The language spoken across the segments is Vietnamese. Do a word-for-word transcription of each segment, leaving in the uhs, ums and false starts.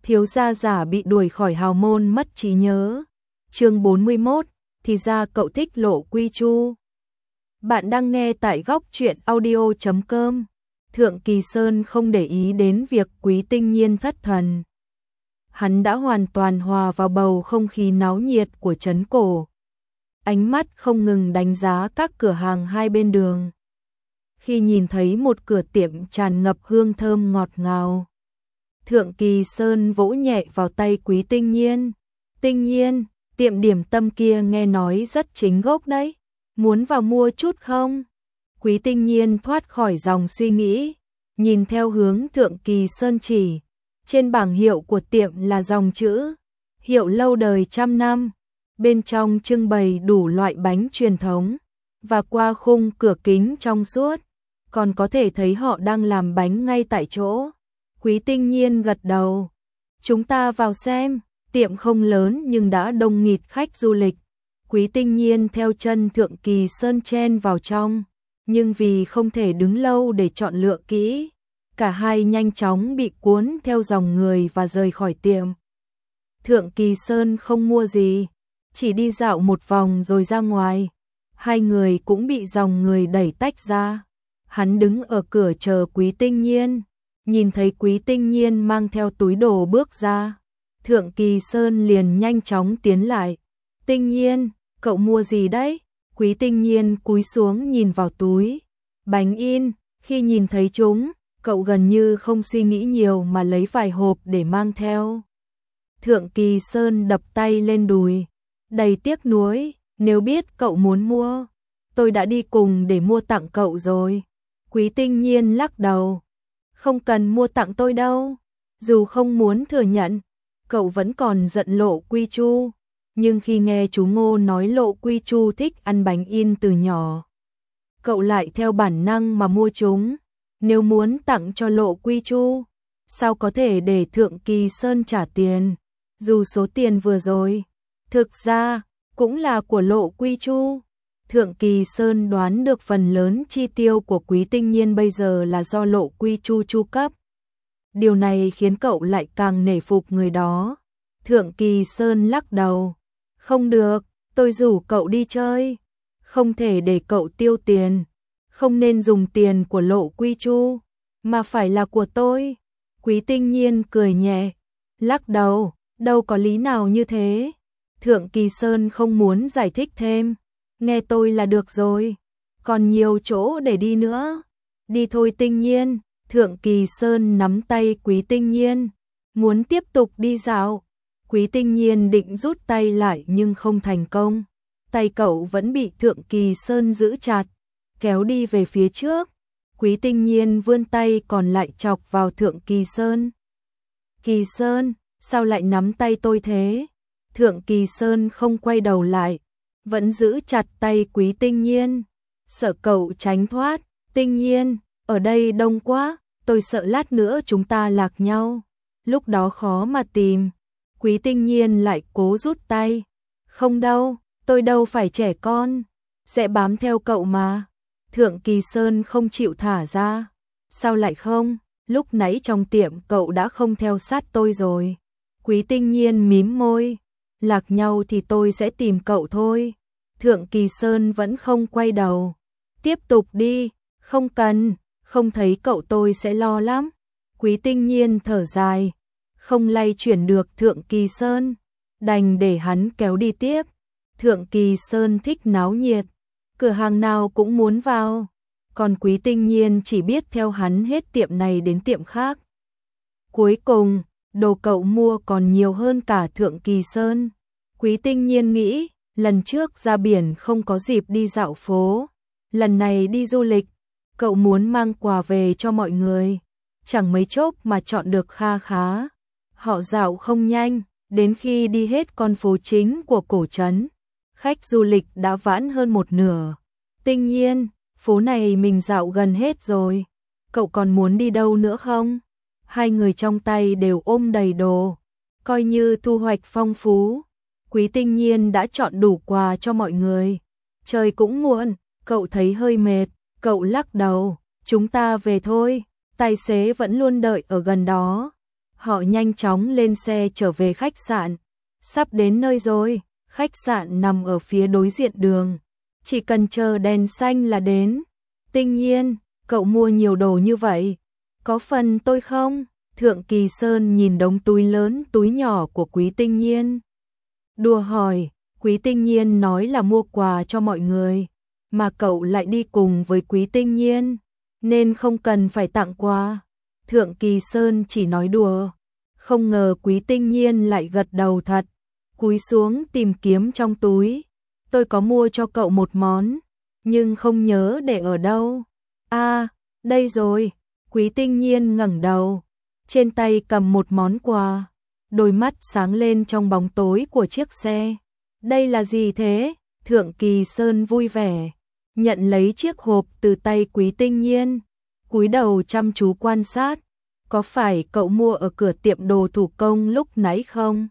Thiếu gia giả bị đuổi khỏi hào môn mất trí nhớ. Chương bốn mươi mốt, thì ra cậu thích Lộ Quy Chu. Bạn đang nghe tại góc truyện audio chấm com. Thượng Kỳ Sơn không để ý đến việc Quý Tinh Nhiên thất thần. Hắn đã hoàn toàn hòa vào bầu không khí náo nhiệt của trấn cổ. Ánh mắt không ngừng đánh giá các cửa hàng hai bên đường. Khi nhìn thấy một cửa tiệm tràn ngập hương thơm ngọt ngào, Thượng Kỳ Sơn vỗ nhẹ vào tay Quý Tinh Nhiên. Tinh Nhiên, tiệm điểm tâm kia nghe nói rất chính gốc đấy, muốn vào mua chút không? Quý Tinh Nhiên thoát khỏi dòng suy nghĩ, nhìn theo hướng Thượng Kỳ Sơn chỉ. Trên bảng hiệu của tiệm là dòng chữ hiệu lâu đời trăm năm, bên trong trưng bày đủ loại bánh truyền thống, và qua khung cửa kính trong suốt, còn có thể thấy họ đang làm bánh ngay tại chỗ. Quý Tinh Nhiên gật đầu. Chúng ta vào xem. Tiệm không lớn nhưng đã đông nghịt khách du lịch. Quý Tinh Nhiên theo chân Thượng Kỳ Sơn chen vào trong, nhưng vì không thể đứng lâu để chọn lựa kỹ, cả hai nhanh chóng bị cuốn theo dòng người và rời khỏi tiệm. Thượng Kỳ Sơn không mua gì, chỉ đi dạo một vòng rồi ra ngoài. Hai người cũng bị dòng người đẩy tách ra. Hắn đứng ở cửa chờ Quý Tinh Nhiên, nhìn thấy Quý Tinh Nhiên mang theo túi đồ bước ra. Thượng Kỳ Sơn liền nhanh chóng tiến lại. Tinh Nhiên, cậu mua gì đấy? Quý Tinh Nhiên cúi xuống nhìn vào túi. Bánh in. Khi nhìn thấy chúng, cậu gần như không suy nghĩ nhiều mà lấy vài hộp để mang theo. Thượng Kỳ Sơn đập tay lên đùi, đầy tiếc nuối. Nếu biết cậu muốn mua, tôi đã đi cùng để mua tặng cậu rồi. Quý Tinh Nhiên lắc đầu. Không cần mua tặng tôi đâu. Dù không muốn thừa nhận, cậu vẫn còn giận Lộ Quy Chu. Nhưng khi nghe chú Ngô nói Lộ Quy Chu thích ăn bánh in từ nhỏ, cậu lại theo bản năng mà mua chúng. Nếu muốn tặng cho Lộ Quy Chu, sao có thể để Thượng Kỳ Sơn trả tiền? Dù số tiền vừa rồi thực ra cũng là của Lộ Quy Chu. Thượng Kỳ Sơn đoán được phần lớn chi tiêu của Quý Tinh Nhiên bây giờ là do Lộ Quy Chu chu cấp. Điều này khiến cậu lại càng nể phục người đó. Thượng Kỳ Sơn lắc đầu. Không được, tôi rủ cậu đi chơi. Không thể để cậu tiêu tiền. Không nên dùng tiền của Lộ Quy Chu, mà phải là của tôi. Quý Tinh Nhiên cười nhẹ, lắc đầu. Đâu có lý nào như thế. Thượng Kỳ Sơn không muốn giải thích thêm. Nghe tôi là được rồi. Còn nhiều chỗ để đi nữa. Đi thôi Tinh Nhiên. Thượng Kỳ Sơn nắm tay Quý Tinh Nhiên, muốn tiếp tục đi dạo. Quý Tinh Nhiên định rút tay lại nhưng không thành công. Tay cậu vẫn bị Thượng Kỳ Sơn giữ chặt, kéo đi về phía trước. Quý Tinh Nhiên vươn tay còn lại chọc vào Thượng Kỳ Sơn. Kỳ Sơn, sao lại nắm tay tôi thế? Thượng Kỳ Sơn không quay đầu lại, vẫn giữ chặt tay Quý Tinh Nhiên, sợ cậu tránh thoát. Tinh Nhiên, ở đây đông quá, tôi sợ lát nữa chúng ta lạc nhau, lúc đó khó mà tìm. Quý Tinh Nhiên lại cố rút tay. Không đâu, tôi đâu phải trẻ con, sẽ bám theo cậu mà. Thượng Kỳ Sơn không chịu thả ra. Sao lại không? Lúc nãy trong tiệm cậu đã không theo sát tôi rồi. Quý Tinh Nhiên mím môi. Lạc nhau thì tôi sẽ tìm cậu thôi. Thượng Kỳ Sơn vẫn không quay đầu. Tiếp tục đi. Không cần, không thấy cậu tôi sẽ lo lắm. Quý Tinh Nhiên thở dài, không lay chuyển được Thượng Kỳ Sơn, đành để hắn kéo đi tiếp. Thượng Kỳ Sơn thích náo nhiệt, cửa hàng nào cũng muốn vào, còn Quý Tinh Nhiên chỉ biết theo hắn hết tiệm này đến tiệm khác. Cuối cùng, đồ cậu mua còn nhiều hơn cả Thượng Kỳ Sơn. Quý Tinh Nhiên nghĩ, lần trước ra biển không có dịp đi dạo phố, lần này đi du lịch, cậu muốn mang quà về cho mọi người. Chẳng mấy chốc mà chọn được kha khá. Họ dạo không nhanh, đến khi đi hết con phố chính của cổ trấn, khách du lịch đã vãn hơn một nửa. Tinh Nhiên, phố này mình dạo gần hết rồi, cậu còn muốn đi đâu nữa không? Hai người trong tay đều ôm đầy đồ, coi như thu hoạch phong phú. Quý Tinh Nhiên đã chọn đủ quà cho mọi người. Trời cũng muộn, cậu thấy hơi mệt, cậu lắc đầu. Chúng ta về thôi, tài xế vẫn luôn đợi ở gần đó. Họ nhanh chóng lên xe trở về khách sạn. Sắp đến nơi rồi, khách sạn nằm ở phía đối diện đường. Chỉ cần chờ đèn xanh là đến. Tinh Nhiên, cậu mua nhiều đồ như vậy, có phần tôi không? Thượng Kỳ Sơn nhìn đống túi lớn túi nhỏ của Quý Tinh Nhiên. Đùa hỏi, Quý Tinh Nhiên nói là mua quà cho mọi người, mà cậu lại đi cùng với Quý Tinh Nhiên, nên không cần phải tặng quà. Thượng Kỳ Sơn chỉ nói đùa, không ngờ Quý Tinh Nhiên lại gật đầu thật, cúi xuống tìm kiếm trong túi. Tôi có mua cho cậu một món, nhưng không nhớ để ở đâu. À, đây rồi. Quý Tinh Nhiên ngẩng đầu, trên tay cầm một món quà, đôi mắt sáng lên trong bóng tối của chiếc xe. Đây là gì thế? Thượng Kỳ Sơn vui vẻ, nhận lấy chiếc hộp từ tay Quý Tinh Nhiên, cúi đầu chăm chú quan sát. Có phải cậu mua ở cửa tiệm đồ thủ công lúc nãy không?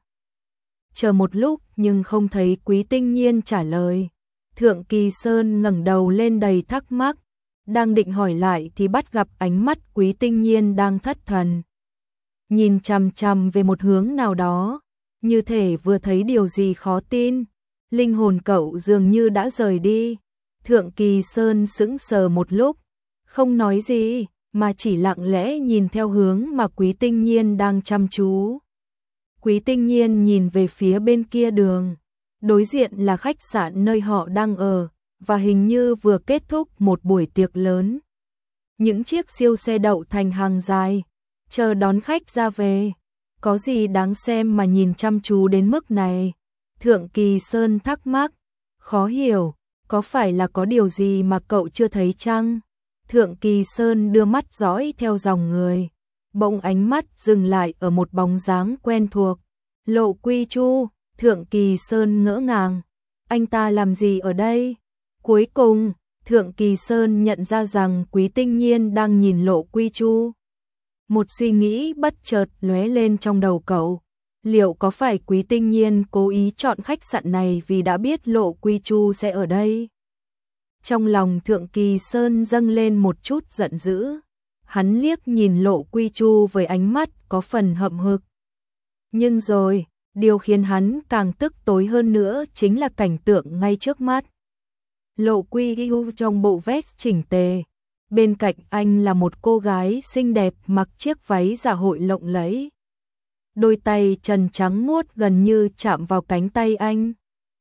Chờ một lúc nhưng không thấy Quý Tinh Nhiên trả lời. Thượng Kỳ Sơn ngẩng đầu lên đầy thắc mắc, đang định hỏi lại thì bắt gặp ánh mắt Quý Tinh Nhiên đang thất thần, nhìn chằm chằm về một hướng nào đó, như thể vừa thấy điều gì khó tin. Linh hồn cậu dường như đã rời đi. Thượng Kỳ Sơn sững sờ một lúc, không nói gì, mà chỉ lặng lẽ nhìn theo hướng mà Quý Tinh Nhiên đang chăm chú. Quý Tinh Nhiên nhìn về phía bên kia đường, đối diện là khách sạn nơi họ đang ở, và hình như vừa kết thúc một buổi tiệc lớn. Những chiếc siêu xe đậu thành hàng dài, chờ đón khách ra về. Có gì đáng xem mà nhìn chăm chú đến mức này? Thượng Kỳ Sơn thắc mắc, khó hiểu, có phải là có điều gì mà cậu chưa thấy chăng? Thượng Kỳ Sơn đưa mắt dõi theo dòng người, bỗng ánh mắt dừng lại ở một bóng dáng quen thuộc. Lộ Quy Chu. Thượng Kỳ Sơn ngỡ ngàng, anh ta làm gì ở đây? Cuối cùng, Thượng Kỳ Sơn nhận ra rằng Quý Tinh Nhiên đang nhìn Lộ Quy Chu. Một suy nghĩ bất chợt lóe lên trong đầu cậu. Liệu có phải Quý Tinh Nhiên cố ý chọn khách sạn này vì đã biết Lộ Quy Chu sẽ ở đây? Trong lòng Thượng Kỳ Sơn dâng lên một chút giận dữ. Hắn liếc nhìn Lộ Quy Chu với ánh mắt có phần hậm hực. Nhưng rồi, điều khiến hắn càng tức tối hơn nữa chính là cảnh tượng ngay trước mắt. Lộ Quy Chu trong bộ vest chỉnh tề, bên cạnh anh là một cô gái xinh đẹp mặc chiếc váy dạ hội lộng lẫy. Đôi tay trần trắng muốt gần như chạm vào cánh tay anh.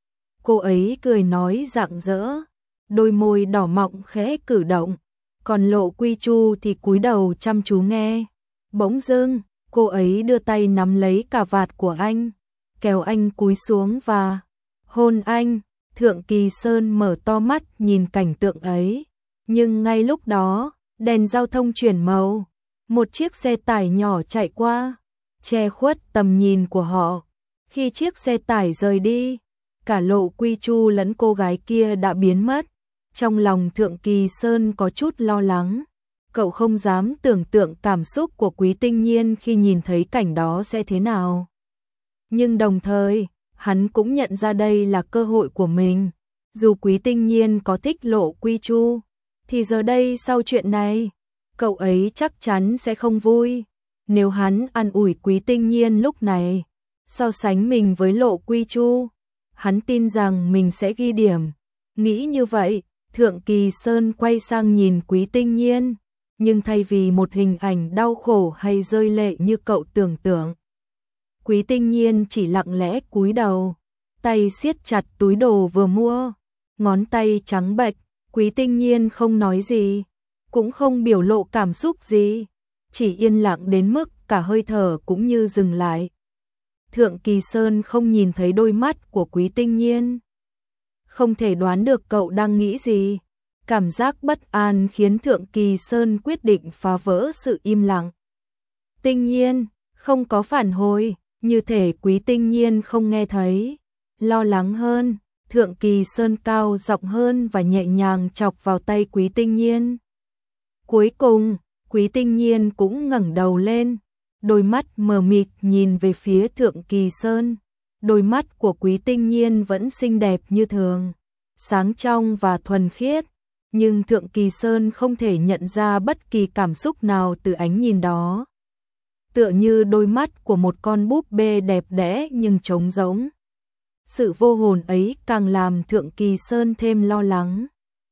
Cô ấy cười nói rạng rỡ, đôi môi đỏ mọng khẽ cử động, còn Lộ Quy Chu thì cúi đầu chăm chú nghe. Bỗng dưng, cô ấy đưa tay nắm lấy cà vạt của anh, kéo anh cúi xuống và hôn anh. Thượng Kỳ Sơn mở to mắt nhìn cảnh tượng ấy, nhưng ngay lúc đó, đèn giao thông chuyển màu, một chiếc xe tải nhỏ chạy qua, che khuất tầm nhìn của họ. Khi chiếc xe tải rời đi, cả Lộ Quy Chu lẫn cô gái kia đã biến mất. Trong lòng Thượng Kỳ Sơn có chút lo lắng, cậu không dám tưởng tượng cảm xúc của Quý Tinh Nhiên khi nhìn thấy cảnh đó sẽ thế nào. Nhưng đồng thời, hắn cũng nhận ra đây là cơ hội của mình. Dù Quý Tinh Nhiên có thích Lộ Quy Chu, thì giờ đây sau chuyện này, cậu ấy chắc chắn sẽ không vui. Nếu hắn an ủi Quý Tinh Nhiên lúc này, so sánh mình với Lộ Quy Chu, hắn tin rằng mình sẽ ghi điểm. Nghĩ như vậy, Thượng Kỳ Sơn quay sang nhìn Quý Tinh Nhiên, nhưng thay vì một hình ảnh đau khổ hay rơi lệ như cậu tưởng tượng, Quý Tinh Nhiên chỉ lặng lẽ cúi đầu, tay siết chặt túi đồ vừa mua, ngón tay trắng bệch. Quý Tinh Nhiên không nói gì, cũng không biểu lộ cảm xúc gì, chỉ yên lặng đến mức cả hơi thở cũng như dừng lại. Thượng Kỳ Sơn không nhìn thấy đôi mắt của Quý Tinh Nhiên, không thể đoán được cậu đang nghĩ gì. Cảm giác bất an khiến Thượng Kỳ Sơn quyết định phá vỡ sự im lặng. Tinh Nhiên, không có phản hồi, như thể Quý Tinh Nhiên không nghe thấy. Lo lắng hơn, Thượng Kỳ Sơn cao giọng hơn và nhẹ nhàng chọc vào tay Quý Tinh Nhiên. Cuối cùng, Quý Tinh Nhiên cũng ngẩng đầu lên, đôi mắt mờ mịt nhìn về phía Thượng Kỳ Sơn. Đôi mắt của Quý Tinh Nhiên vẫn xinh đẹp như thường, sáng trong và thuần khiết, nhưng Thượng Kỳ Sơn không thể nhận ra bất kỳ cảm xúc nào từ ánh nhìn đó. tựa như đôi mắt của một con búp bê đẹp đẽ nhưng trống rỗng. Sự vô hồn ấy càng làm Thượng Kỳ Sơn thêm lo lắng.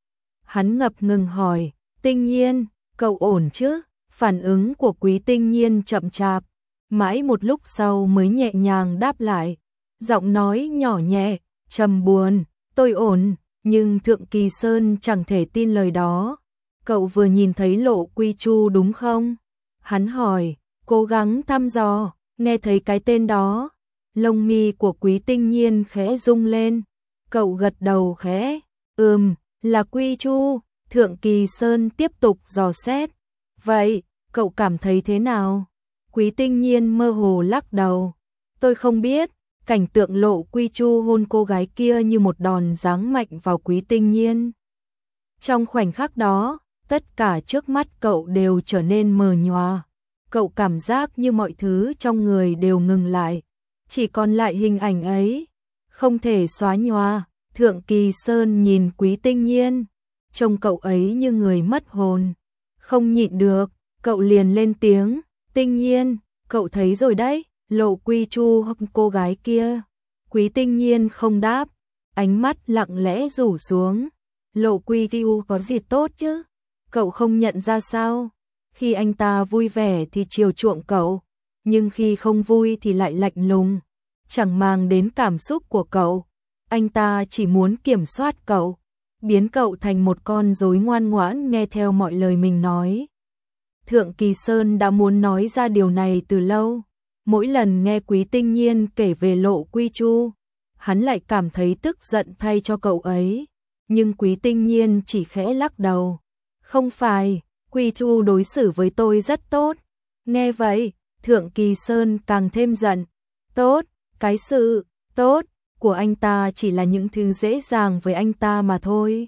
Hắn ngập ngừng hỏi, Tinh Nhiên, cậu ổn chứ? Phản ứng của Quý Tinh Nhiên chậm chạp, mãi một lúc sau mới nhẹ nhàng đáp lại, giọng nói nhỏ nhẹ, trầm buồn, tôi ổn, nhưng Thượng Kỳ Sơn chẳng thể tin lời đó. Cậu vừa nhìn thấy Lộ Quy Chu đúng không? Hắn hỏi, cố gắng thăm dò, nghe thấy cái tên đó. Lông mi của Quý Tinh Nhiên khẽ rung lên, cậu gật đầu khẽ, ừm, là Quy Chu. Thượng Kỳ Sơn tiếp tục dò xét, vậy, cậu cảm thấy thế nào? Quý Tinh Nhiên mơ hồ lắc đầu, tôi không biết. Cảnh tượng Lộ Quy Chu hôn cô gái kia như một đòn giáng mạnh vào Quý Tinh Nhiên. Trong khoảnh khắc đó, tất cả trước mắt cậu đều trở nên mờ nhòa. Cậu cảm giác như mọi thứ trong người đều ngừng lại, chỉ còn lại hình ảnh ấy, không thể xóa nhòa. Thượng Kỳ Sơn nhìn Quý Tinh Nhiên, trông cậu ấy như người mất hồn. Không nhịn được, cậu liền lên tiếng, Tinh Nhiên, cậu thấy rồi đấy, Lộ Quy Chu hoặc cô gái kia. Quý Tinh Nhiên không đáp, ánh mắt lặng lẽ rủ xuống. Lộ Quy Chu có gì tốt chứ? Cậu không nhận ra sao? Khi anh ta vui vẻ thì chiều chuộng cậu, nhưng khi không vui thì lại lạnh lùng, chẳng màng đến cảm xúc của cậu. Anh ta chỉ muốn kiểm soát cậu, biến cậu thành một con rối ngoan ngoãn nghe theo mọi lời mình nói. Thượng Kỳ Sơn đã muốn nói ra điều này từ lâu. Mỗi lần nghe Quý Tinh Nhiên kể về Lộ Quy Chu, hắn lại cảm thấy tức giận thay cho cậu ấy. Nhưng Quý Tinh Nhiên chỉ khẽ lắc đầu. Không phải, Quy Chu đối xử với tôi rất tốt. Nghe vậy, Thượng Kỳ Sơn càng thêm giận. Tốt, cái sự tốt của anh ta chỉ là những thứ dễ dàng với anh ta mà thôi.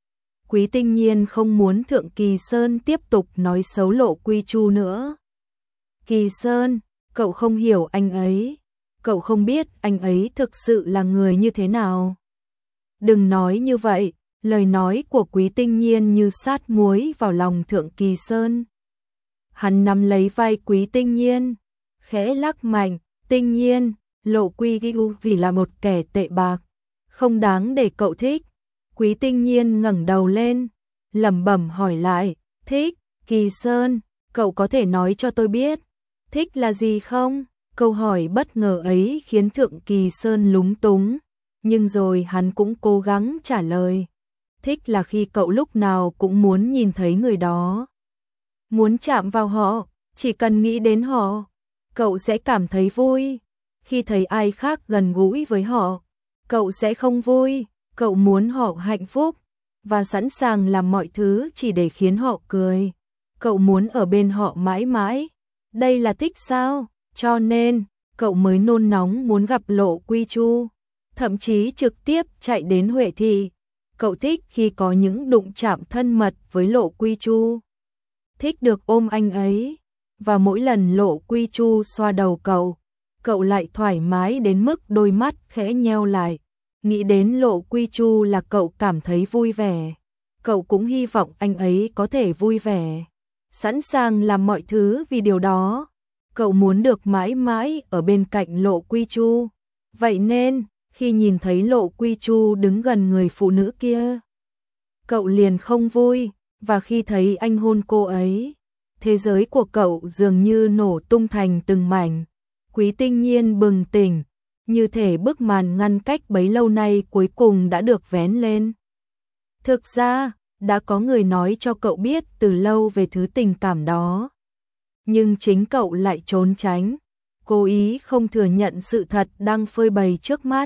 Quý Tinh Nhiên không muốn Thượng Kỳ Sơn tiếp tục nói xấu Lộ Quy Chu nữa. Kỳ Sơn, cậu không hiểu anh ấy, cậu không biết anh ấy thực sự là người như thế nào. Đừng nói như vậy, lời nói của Quý Tinh Nhiên như sát muối vào lòng Thượng Kỳ Sơn. Hắn nắm lấy vai Quý Tinh Nhiên, khẽ lắc mạnh, Tinh Nhiên, Lộ Quy Chu vì là một kẻ tệ bạc, không đáng để cậu thích. Quý Tinh Nhiên ngẩng đầu lên, lẩm bẩm hỏi lại, thích, Kỳ Sơn, cậu có thể nói cho tôi biết, thích là gì không? Câu hỏi bất ngờ ấy khiến Thượng Kỳ Sơn lúng túng, nhưng rồi hắn cũng cố gắng trả lời. Thích là khi cậu lúc nào cũng muốn nhìn thấy người đó, muốn chạm vào họ, chỉ cần nghĩ đến họ, cậu sẽ cảm thấy vui. Khi thấy ai khác gần gũi với họ, cậu sẽ không vui. Cậu muốn họ hạnh phúc và sẵn sàng làm mọi thứ chỉ để khiến họ cười. Cậu muốn ở bên họ mãi mãi. Đây là thích sao? Cho nên, cậu mới nôn nóng muốn gặp Lộ Quy Chu, thậm chí trực tiếp chạy đến Huệ Thị. Cậu thích khi có những đụng chạm thân mật với Lộ Quy Chu, thích được ôm anh ấy, và mỗi lần Lộ Quy Chu xoa đầu cậu, cậu lại thoải mái đến mức đôi mắt khẽ nheo lại. Nghĩ đến Lộ Quy Chu là cậu cảm thấy vui vẻ. Cậu cũng hy vọng anh ấy có thể vui vẻ, sẵn sàng làm mọi thứ vì điều đó. Cậu muốn được mãi mãi ở bên cạnh Lộ Quy Chu. Vậy nên, khi nhìn thấy Lộ Quy Chu đứng gần người phụ nữ kia, cậu liền không vui, và khi thấy anh hôn cô ấy, thế giới của cậu dường như nổ tung thành từng mảnh. Quý Tinh Nhiên bừng tỉnh, như thể bức màn ngăn cách bấy lâu nay cuối cùng đã được vén lên. Thực ra, đã có người nói cho cậu biết từ lâu về thứ tình cảm đó. Nhưng chính cậu lại trốn tránh, cố ý không thừa nhận sự thật đang phơi bày trước mắt.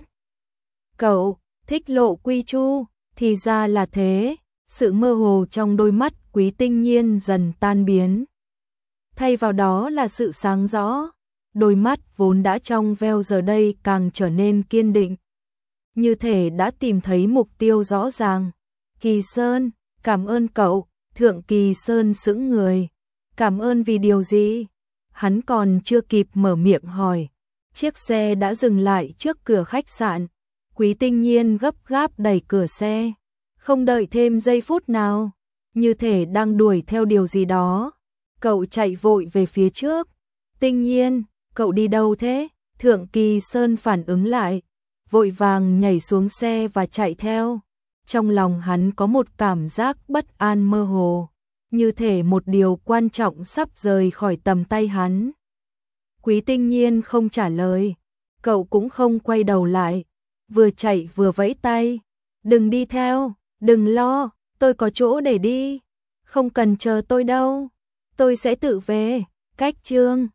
Cậu thích Lộ Quy Chu, thì ra là thế. Sự mơ hồ trong đôi mắt Quý Tinh Nhiên dần tan biến, thay vào đó là sự sáng rõ. Đôi mắt vốn đã trong veo giờ đây càng trở nên kiên định, như thể đã tìm thấy mục tiêu rõ ràng. Kỳ Sơn, cảm ơn cậu. Thượng Kỳ Sơn sững người. Cảm ơn vì điều gì? Hắn còn chưa kịp mở miệng hỏi, chiếc xe đã dừng lại trước cửa khách sạn. Quý Tinh Nhiên gấp gáp đẩy cửa xe, không đợi thêm giây phút nào, như thể đang đuổi theo điều gì đó. Cậu chạy vội về phía trước, Tinh Nhiên, cậu đi đâu thế? Thượng Kỳ Sơn phản ứng lại, vội vàng nhảy xuống xe và chạy theo. Trong lòng hắn có một cảm giác bất an mơ hồ, như thể một điều quan trọng sắp rời khỏi tầm tay hắn. Quý Tinh Nhiên không trả lời, cậu cũng không quay đầu lại, vừa chạy vừa vẫy tay. Đừng đi theo, đừng lo, tôi có chỗ để đi, không cần chờ tôi đâu, tôi sẽ tự về. Cách chương